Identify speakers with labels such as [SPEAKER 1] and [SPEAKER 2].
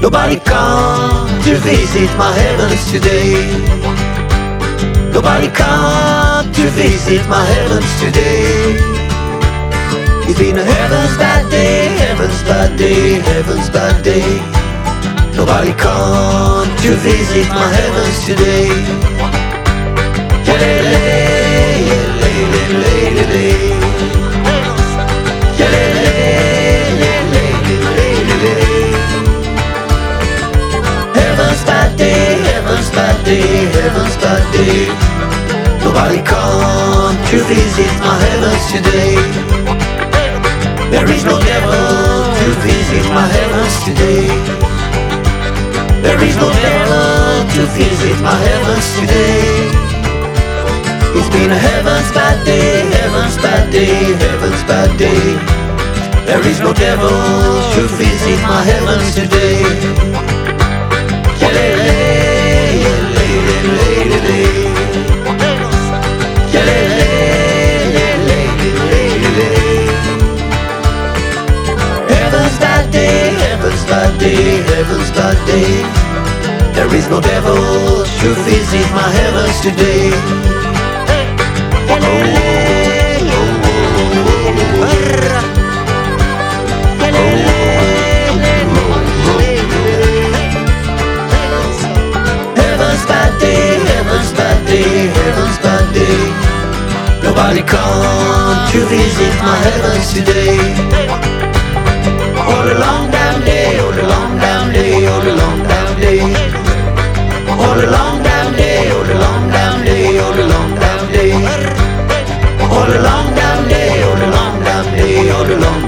[SPEAKER 1] Nobody come to visit my heavens today. Nobody come to visit my heavens today. It's been a heavens bad day, heavens bad day, heavens bad day. Nobody come to visit my heavens today. Heavens bad day, heavens bad day, heavens bad day. Nobody come to visit my heavens today. There is no devil to visit my heavens today. There is no devil to visit my heavens today. It's been a heavens bad day, heavens bad day, heavens bad day. There is no devil to visit my heavens today. Heavens bad day, heavens bad day, heavens bad day. There is no devil to visit my heavens today. Heavens bad day, heavens bad day, heavens bad day. Nobody come to visit my heavens today. All the long damn day, all the long damn day, all the long damn day. All the long damn day, all the long damn day, all the long damn day. All the long damn day, all the long damn day, all the long